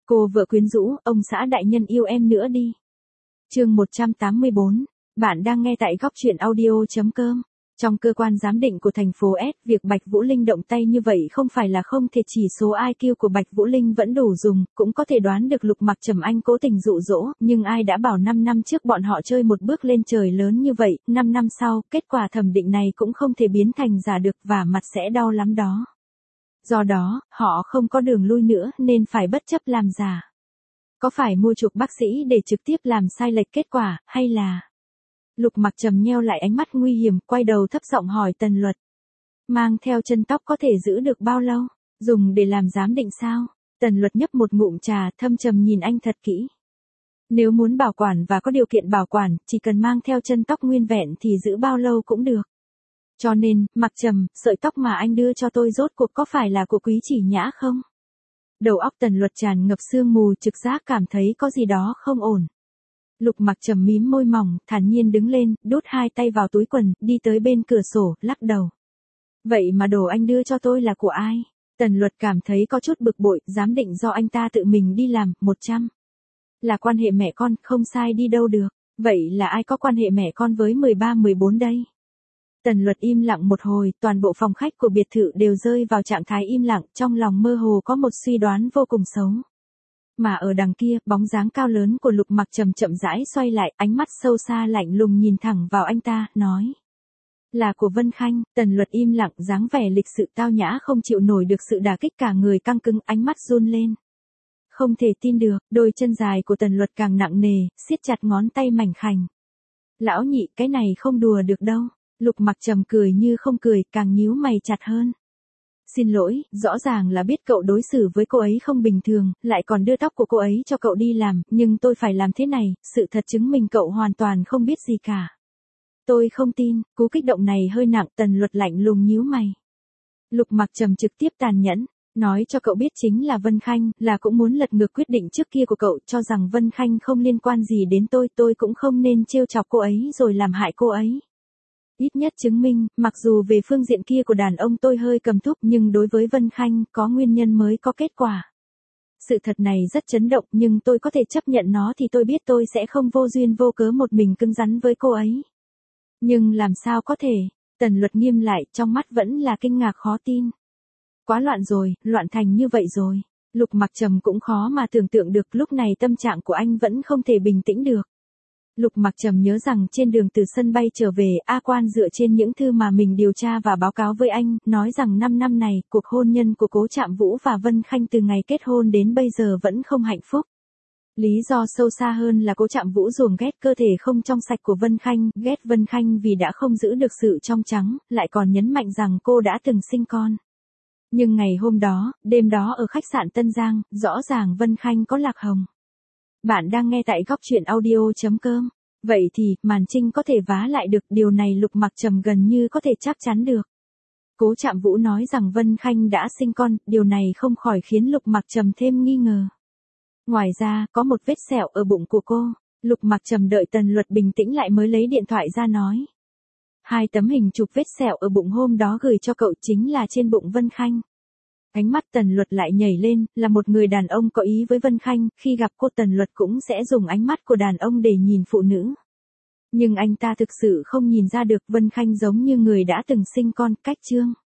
Cô vợ quyến rũ, ông xã đại nhân yêu em nữa đi. Chương 184, bạn đang nghe tại góc truyện audio.com. Trong cơ quan giám định của thành phố S, việc Bạch Vũ Linh động tay như vậy không phải là không thể, chỉ số IQ của Bạch Vũ Linh vẫn đủ dùng, cũng có thể đoán được Lục Mặc Trầm Anh cố tình dụ dỗ, nhưng ai đã bảo 5 năm trước bọn họ chơi một bước lên trời lớn như vậy, 5 năm sau, kết quả thẩm định này cũng không thể biến thành giả được và mặt sẽ đau lắm đó. Do đó, họ không có đường lui nữa nên phải bất chấp làm giả. Có phải mua chuộc bác sĩ để trực tiếp làm sai lệch kết quả, hay là... Lục Mặc Trầm nheo lại ánh mắt nguy hiểm, quay đầu thấp giọng hỏi Tần Luật. Mang theo chân tóc có thể giữ được bao lâu? Dùng để làm giám định sao? Tần Luật nhấp một ngụm trà, thâm trầm nhìn anh thật kỹ. Nếu muốn bảo quản và có điều kiện bảo quản, chỉ cần mang theo chân tóc nguyên vẹn thì giữ bao lâu cũng được. Cho nên, Mặc Trầm, sợi tóc mà anh đưa cho tôi rốt cuộc có phải là của Quý Chỉ Nhã không? Đầu óc Tần Luật tràn ngập sương mù, trực giác cảm thấy có gì đó không ổn. Lục Mặc Trầm mím môi mỏng, thản nhiên đứng lên, đút hai tay vào túi quần, đi tới bên cửa sổ, lắc đầu. Vậy mà đồ anh đưa cho tôi là của ai? Tần Luật cảm thấy có chút bực bội, giám định do anh ta tự mình đi làm, 100. Là quan hệ mẹ con, không sai đi đâu được. Vậy là ai có quan hệ mẹ con với 13-14 đây? Tần Luật im lặng một hồi, toàn bộ phòng khách của biệt thự đều rơi vào trạng thái im lặng, trong lòng mơ hồ có một suy đoán vô cùng xấu. Mà ở đằng kia, bóng dáng cao lớn của Lục Mặc Trầm chậm rãi xoay lại, ánh mắt sâu xa lạnh lùng nhìn thẳng vào anh ta, nói. Là của Vân Khanh. Tần Luật im lặng, dáng vẻ lịch sự tao nhã không chịu nổi được sự đả kích, cả người căng cứng, ánh mắt run lên. Không thể tin được, đôi chân dài của Tần Luật càng nặng nề, siết chặt ngón tay mảnh khảnh. Lão nhị, cái này không đùa được đâu. Lục Mặc Trầm cười như không cười, càng nhíu mày chặt hơn. Xin lỗi, rõ ràng là biết cậu đối xử với cô ấy không bình thường, lại còn đưa tóc của cô ấy cho cậu đi làm, nhưng tôi phải làm thế này, sự thật chứng minh cậu hoàn toàn không biết gì cả. Tôi không tin, cú kích động này hơi nặng, Tần Luật lạnh lùng nhíu mày. Lục Mặc Trầm trực tiếp tàn nhẫn, nói cho cậu biết chính là Vân Khanh, là cũng muốn lật ngược quyết định trước kia của cậu, cho rằng Vân Khanh không liên quan gì đến tôi cũng không nên trêu chọc cô ấy rồi làm hại cô ấy. Ít nhất chứng minh, mặc dù về phương diện kia của đàn ông tôi hơi cầm thúc, nhưng đối với Vân Khanh, có nguyên nhân mới có kết quả. Sự thật này rất chấn động, nhưng tôi có thể chấp nhận nó thì tôi biết tôi sẽ không vô duyên vô cớ một mình cứng rắn với cô ấy. Nhưng làm sao có thể? Tần Luật nghiêm lại, trong mắt vẫn là kinh ngạc khó tin. Quá loạn rồi, loạn thành như vậy rồi. Lục Mặc Trầm cũng khó mà tưởng tượng được, lúc này tâm trạng của anh vẫn không thể bình tĩnh được. Lục Mặc Trầm nhớ rằng trên đường từ sân bay trở về, A Quan dựa trên những thư mà mình điều tra và báo cáo với anh, nói rằng 5 năm này, cuộc hôn nhân của Cố Trạm Vũ và Vân Khanh từ ngày kết hôn đến bây giờ vẫn không hạnh phúc. Lý do sâu xa hơn là Cố Trạm Vũ ruồng ghét cơ thể không trong sạch của Vân Khanh, ghét Vân Khanh vì đã không giữ được sự trong trắng, lại còn nhấn mạnh rằng cô đã từng sinh con. Nhưng ngày hôm đó, đêm đó ở khách sạn Tân Giang, rõ ràng Vân Khanh có lạc hồng. Bạn đang nghe tại góc truyện audio.com. Vậy thì, màn trinh có thể vá lại được, điều này Lục Mặc Trầm gần như có thể chắc chắn được. Cố Trạm Vũ nói rằng Vân Khanh đã sinh con, điều này không khỏi khiến Lục Mặc Trầm thêm nghi ngờ. Ngoài ra, có một vết sẹo ở bụng của cô. Lục Mặc Trầm đợi Tần Luật bình tĩnh lại mới lấy điện thoại ra nói. 2 tấm hình chụp vết sẹo ở bụng hôm đó gửi cho cậu chính là trên bụng Vân Khanh. Ánh mắt Tần Luật lại nhảy lên, là một người đàn ông có ý với Vân Khanh, khi gặp cô Tần Luật cũng sẽ dùng ánh mắt của đàn ông để nhìn phụ nữ. Nhưng anh ta thực sự không nhìn ra được Vân Khanh giống như người đã từng sinh con, cách chương.